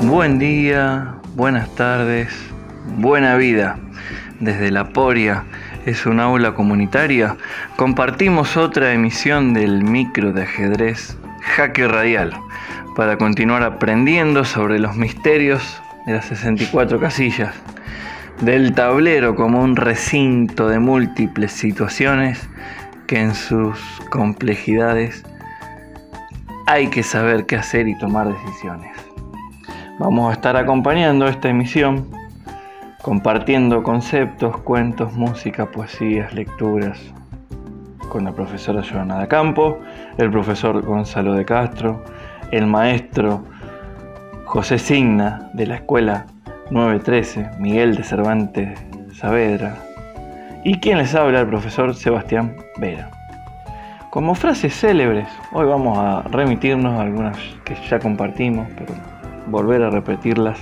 Buen día, buenas tardes, buena vida. Desde La Poria, es un aula comunitaria, compartimos otra emisión del micro de ajedrez Jaque Radial para continuar aprendiendo sobre los misterios de las 64 casillas, del tablero como un recinto de múltiples situaciones que en sus complejidades hay que saber qué hacer y tomar decisiones. Vamos a estar acompañando esta emisión, compartiendo conceptos, cuentos, música, poesías, lecturas, con la profesora Joana da Campo, el profesor Gonzalo de Castro, el maestro José Signa de la Escuela 913, Miguel de Cervantes Saavedra, y quien les habla, el profesor Sebastián Vera. Como frases célebres, hoy vamos a remitirnos a algunas que ya compartimos, pero volver a repetirlas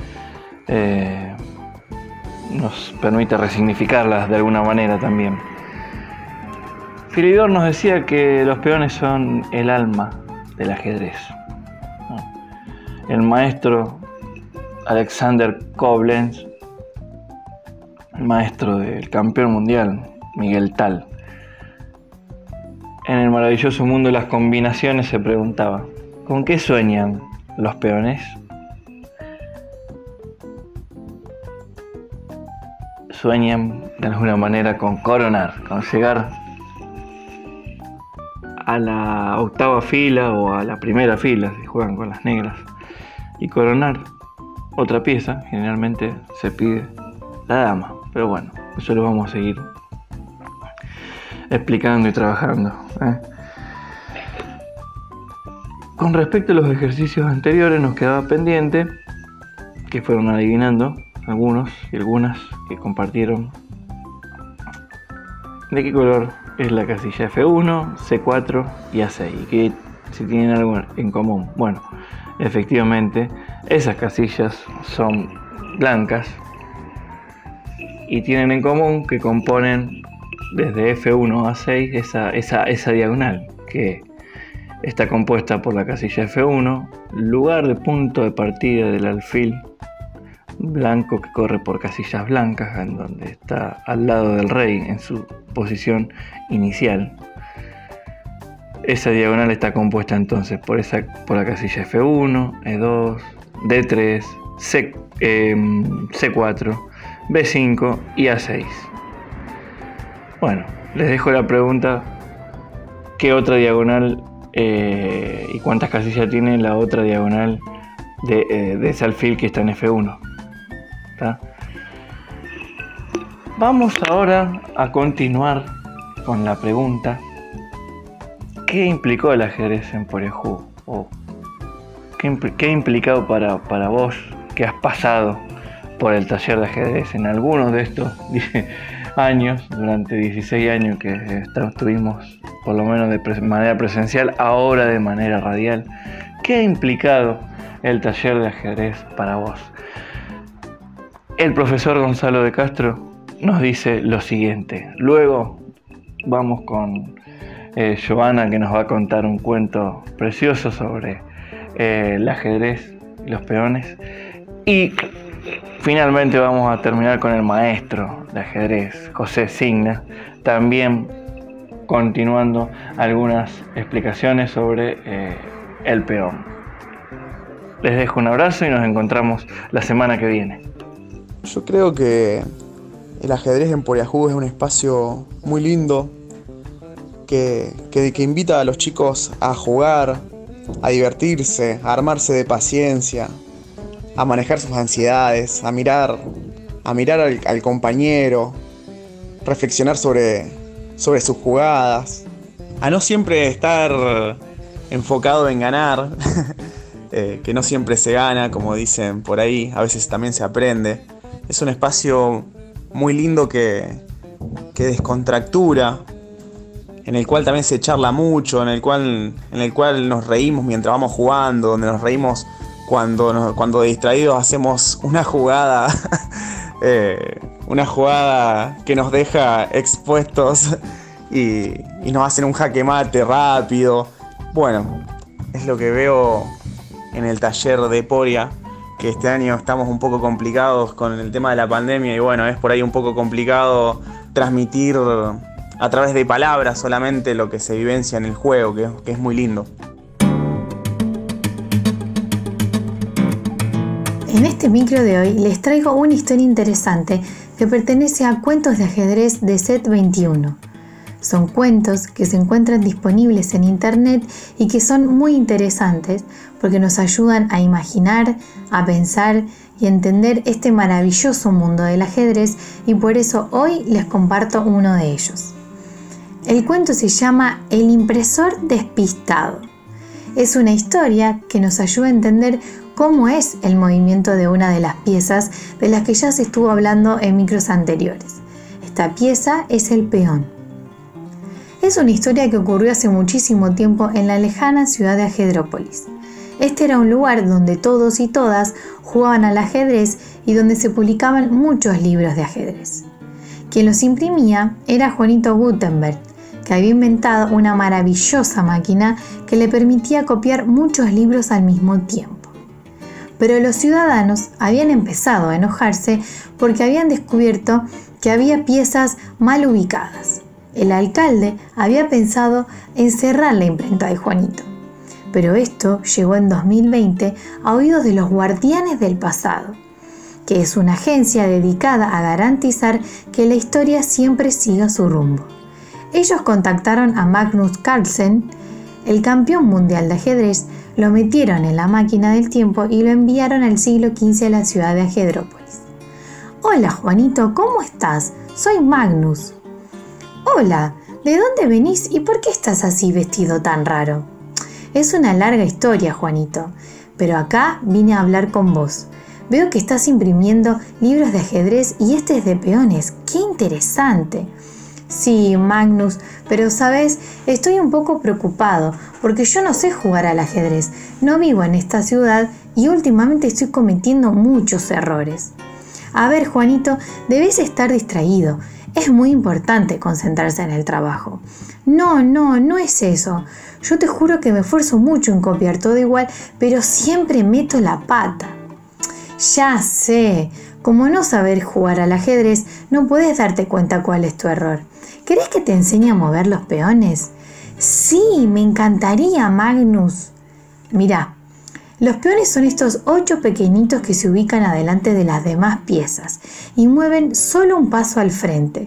nos permite resignificarlas de alguna manera también. Filidor nos decía que los peones son el alma del ajedrez. El maestro Alexander Koblenz, el maestro del campeón mundial Miguel Tal, en el maravilloso mundo de las combinaciones se preguntaba: ¿con qué sueñan los peones? Sueñan de alguna manera con coronar, con llegar a la octava fila o a la primera fila si juegan con las negras y coronar otra pieza. Generalmente se pide la dama, pero bueno, eso lo vamos a seguir explicando y trabajando. Con respecto a los ejercicios anteriores, nos quedaba pendiente, que fueron adivinando algunos y algunas que compartieron, de qué color es la casilla F1, C4 y A6, y que si tienen algo en común. Bueno, efectivamente esas casillas son blancas y tienen en común que componen desde F1 a 6 esa diagonal que está compuesta por la casilla F1, lugar de punto de partida del alfil blanco que corre por casillas blancas, en donde está al lado del rey en su posición inicial. Esa diagonal está compuesta entonces por la casilla F1, E2, D3, C4, B5 y A6. Bueno, les dejo la pregunta: ¿qué otra diagonal y cuántas casillas tiene la otra diagonal de ese alfil que está en F1? ¿Está? Vamos ahora a continuar con la pregunta: ¿qué implicó el ajedrez en Poriajú? ¿O qué ha implicado para vos que has pasado por el taller de ajedrez en algunos de estos años, durante 16 años que estuvimos por lo menos de manera presencial, ahora de manera radial? ¿Qué ha implicado el taller de ajedrez para vos? El profesor Gonzalo de Castro nos dice lo siguiente. Luego vamos con Joana, que nos va a contar un cuento precioso sobre el ajedrez y los peones. Y finalmente vamos a terminar con el maestro de ajedrez, José Signa, también continuando algunas explicaciones sobre el peón. Les dejo un abrazo y nos encontramos la semana que viene. Yo creo que el ajedrez en Poriajú es un espacio muy lindo que invita a los chicos a jugar, a divertirse, a armarse de paciencia, a manejar sus ansiedades, a mirar al compañero, reflexionar sobre sus jugadas, a no siempre estar enfocado en ganar, que no siempre se gana, como dicen por ahí, a veces también se aprende. Es un espacio muy lindo que descontractura, en el cual también se charla mucho, en el cual nos reímos mientras vamos jugando, donde nos reímos cuando distraídos hacemos una jugada que nos deja expuestos y nos hacen un jaque mate rápido. Bueno, es lo que veo en el taller de Poria, que este año estamos un poco complicados con el tema de la pandemia y bueno, es por ahí un poco complicado transmitir a través de palabras solamente lo que se vivencia en el juego, que es muy lindo. En este micro de hoy les traigo una historia interesante que pertenece a Cuentos de Ajedrez de Set 21. Son cuentos que se encuentran disponibles en internet y que son muy interesantes porque nos ayudan a imaginar, a pensar y entender este maravilloso mundo del ajedrez, y por eso hoy les comparto uno de ellos. El cuento se llama El impresor despistado. Es una historia que nos ayuda a entender cómo es el movimiento de una de las piezas de las que ya se estuvo hablando en micros anteriores. Esta pieza es el peón. Es una historia que ocurrió hace muchísimo tiempo en la lejana ciudad de Ajedrópolis. Este era un lugar donde todos y todas jugaban al ajedrez y donde se publicaban muchos libros de ajedrez. Quien los imprimía era Juanito Gutenberg, que había inventado una maravillosa máquina que le permitía copiar muchos libros al mismo tiempo. Pero los ciudadanos habían empezado a enojarse porque habían descubierto que había piezas mal ubicadas. El alcalde había pensado en cerrar la imprenta de Juanito, pero esto llegó en 2020 a oídos de los Guardianes del Pasado, que es una agencia dedicada a garantizar que la historia siempre siga su rumbo. Ellos contactaron a Magnus Carlsen, el campeón mundial de ajedrez, lo metieron en la máquina del tiempo y lo enviaron al siglo XV a la ciudad de Ajedrópolis. Hola Juanito, ¿cómo estás? Soy Magnus. Hola, ¿de dónde venís y por qué estás así vestido tan raro? Es una larga historia, Juanito, pero acá vine a hablar con vos. Veo que estás imprimiendo libros de ajedrez y este es de peones. ¡Qué interesante! Sí, Magnus, pero sabes, estoy un poco preocupado porque yo no sé jugar al ajedrez, no vivo en esta ciudad y últimamente estoy cometiendo muchos errores. A ver, Juanito, debes estar distraído. Es muy importante concentrarse en el trabajo. No es eso. Yo te juro que me esfuerzo mucho en copiar todo igual, pero siempre meto la pata. Ya sé, como no saber jugar al ajedrez, no puedes darte cuenta cuál es tu error. ¿Querés que te enseñe a mover los peones? Sí, me encantaría, Magnus. Mirá, los peones son estos 8 pequeñitos que se ubican adelante de las demás piezas y mueven solo un paso al frente.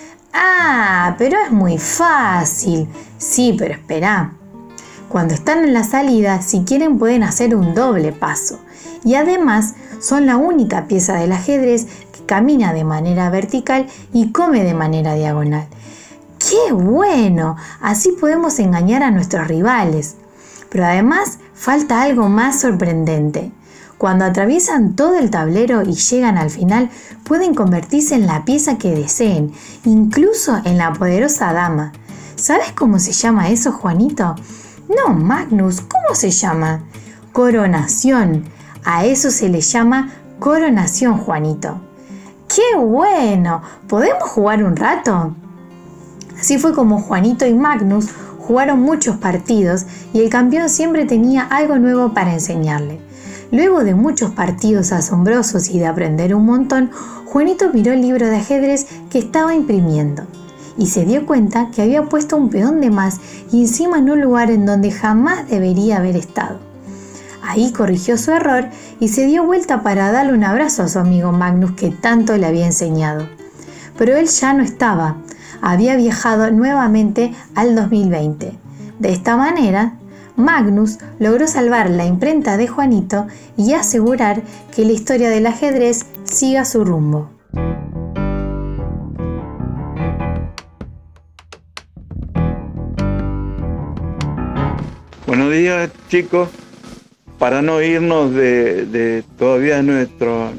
Ah, pero es muy fácil. Sí, pero espera. Cuando están en la salida, si quieren pueden hacer un doble paso. Y además son la única pieza del ajedrez que camina de manera vertical y come de manera diagonal. ¡Qué bueno! Así podemos engañar a nuestros rivales. Pero además falta algo más sorprendente. Cuando atraviesan todo el tablero y llegan al final, pueden convertirse en la pieza que deseen, incluso en la poderosa dama. ¿Sabes cómo se llama eso, Juanito? No, Magnus, ¿cómo se llama? Coronación. A eso se le llama coronación, Juanito. ¡Qué bueno! ¿Podemos jugar un rato? Así fue como Juanito y Magnus jugaron muchos partidos y el campeón siempre tenía algo nuevo para enseñarle. Luego de muchos partidos asombrosos y de aprender un montón, Juanito miró el libro de ajedrez que estaba imprimiendo y se dio cuenta que había puesto un peón de más y encima en un lugar en donde jamás debería haber estado. Ahí corrigió su error y se dio vuelta para darle un abrazo a su amigo Magnus que tanto le había enseñado. Pero él ya no estaba. Había viajado nuevamente al 2020. De esta manera, Magnus logró salvar la imprenta de Juanito y asegurar que la historia del ajedrez siga su rumbo. Buenos días, chicos. Para no irnos de todavía nuestra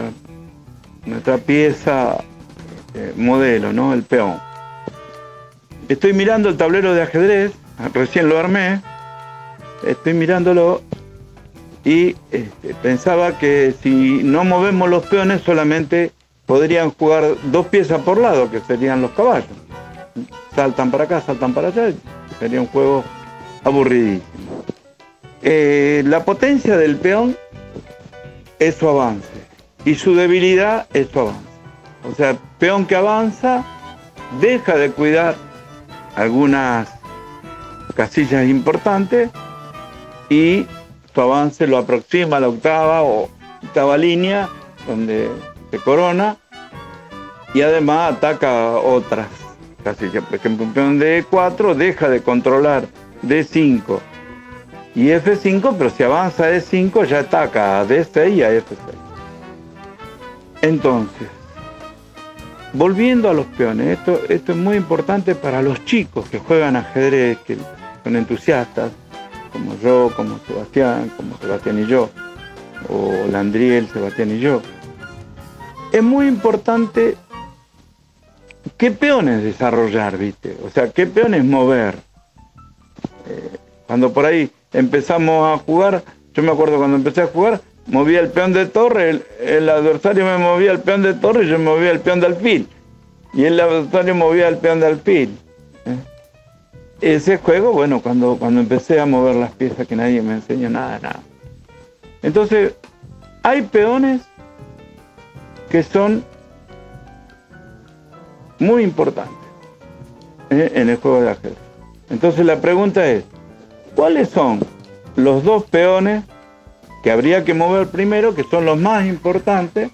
pieza modelo, ¿no? El peón. Estoy mirando el tablero de ajedrez, recién lo armé, estoy mirándolo y pensaba que si no movemos los peones solamente podrían jugar 2 piezas por lado, que serían los caballos. Saltan para acá, saltan para allá, sería un juego aburridísimo. La potencia del peón es su avance y su debilidad es su avance. O sea, peón que avanza deja de cuidar algunas casillas importantes y su avance lo aproxima a la octava o octava línea donde se corona y además ataca otras casillas. Por ejemplo, un peón de E4 deja de controlar D5 y F5, pero si avanza a E5 ya ataca a D6 y a F6. Entonces, volviendo a los peones, esto es muy importante para los chicos que juegan ajedrez, que son entusiastas, como yo, como Sebastián y yo, o Landriel, Sebastián y yo. Es muy importante qué peones desarrollar, ¿viste? O sea, qué peones mover. Cuando por ahí empezamos a jugar, yo me acuerdo cuando empecé a jugar, movía el peón de torre, el adversario me movía el peón de torre y yo movía el peón de alfil. Y el adversario movía el peón de alfil. Ese juego, bueno, cuando empecé a mover las piezas que nadie me enseñó nada. Entonces, hay peones que son muy importantes en el juego de ajedrez. Entonces la pregunta es, ¿cuáles son los dos peones que habría que mover primero, que son los más importantes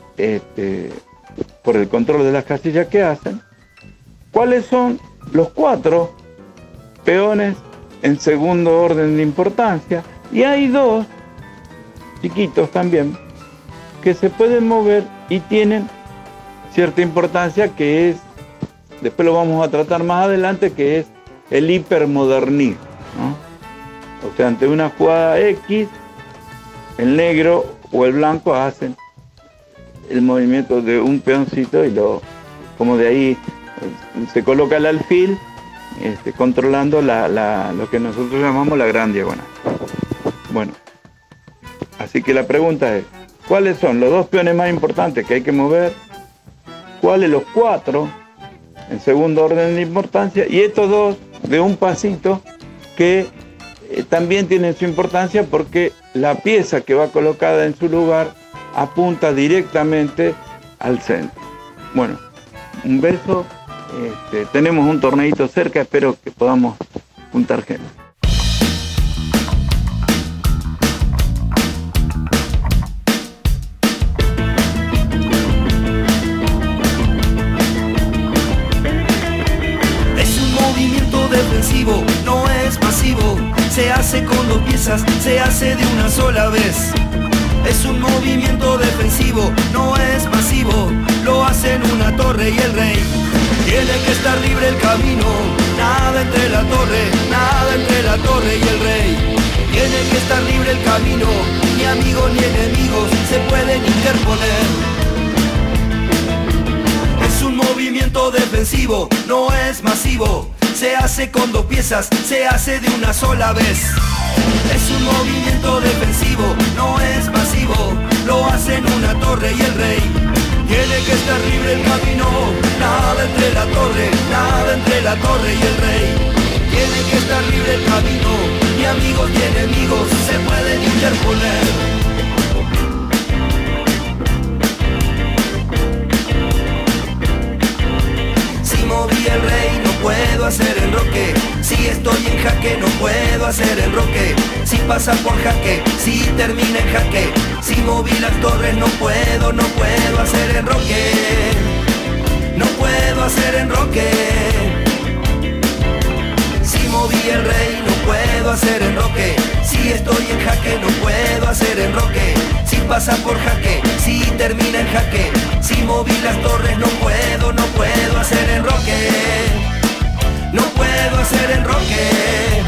por el control de las casillas que hacen? ¿Cuáles son los 4 peones en segundo orden de importancia? Y hay 2 chiquitos también que se pueden mover y tienen cierta importancia, que es, después lo vamos a tratar más adelante, que es el hipermodernismo, ¿no? O sea, ante una jugada X, el negro o el blanco hacen el movimiento de un peoncito y como de ahí se coloca el alfil, controlando lo que nosotros llamamos la gran diagonal. Bueno, así que la pregunta es, ¿cuáles son los 2 peones más importantes que hay que mover? ¿Cuáles los 4 en segundo orden de importancia? Y estos 2 de un pasito que también tienen su importancia porque la pieza que va colocada en su lugar apunta directamente al centro. Bueno, un beso. Tenemos un torneito cerca, espero que podamos juntar gente. Es un movimiento defensivo, no es masivo. Se hace con 2 piezas, se hace de una sola vez. Es un movimiento defensivo, no es masivo. Lo hacen una torre y el rey. Tiene que estar libre el camino, nada entre la torre y el rey. Tiene que estar libre el camino, ni amigos ni enemigos se pueden interponer. Es un movimiento defensivo, no es masivo. Se hace con 2 piezas, se hace de una sola vez. Es un movimiento defensivo, no es masivo. Lo hacen una torre y el rey. Tiene que estar libre el camino, nada entre la torre y el rey. Tiene que estar libre el camino, ni amigos ni enemigos se pueden interponer. Si moví el rey no puedo hacer enroque. Si estoy en jaque no puedo hacer enroque. Si pasa por jaque, si termina en jaque. Si moví las torres no puedo hacer enroque. No puedo hacer enroque. Si moví el rey no puedo hacer enroque. Si estoy en jaque no puedo hacer enroque. Si pasa por jaque, si termina en jaque. Si moví las torres no puedo hacer enroque. No puedo hacer enroque.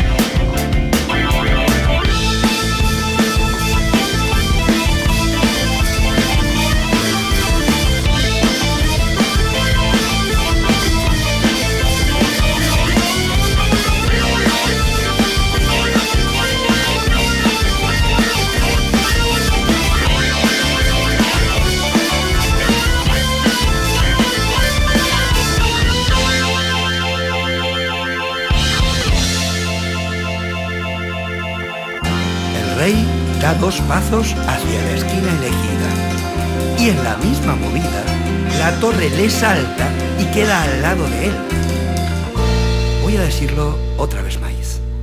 El rey da 2 pasos hacia la esquina elegida. Y en la misma movida, la torre le salta y queda al lado de él. Voy a decirlo otra vez más.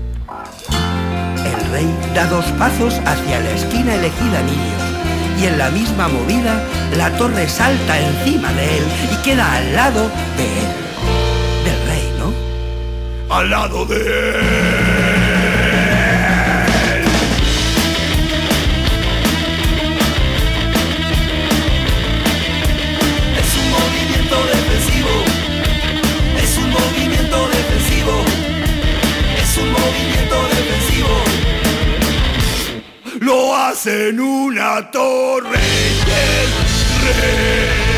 El rey da 2 pasos hacia la esquina elegida, niños. Y en la misma movida, la torre salta encima de él y queda al lado de él. Del rey, ¿no? Al lado de él. Es un movimiento defensivo. Es un movimiento defensivo. Es un movimiento defensivo. Lo hace en una torre y el rey.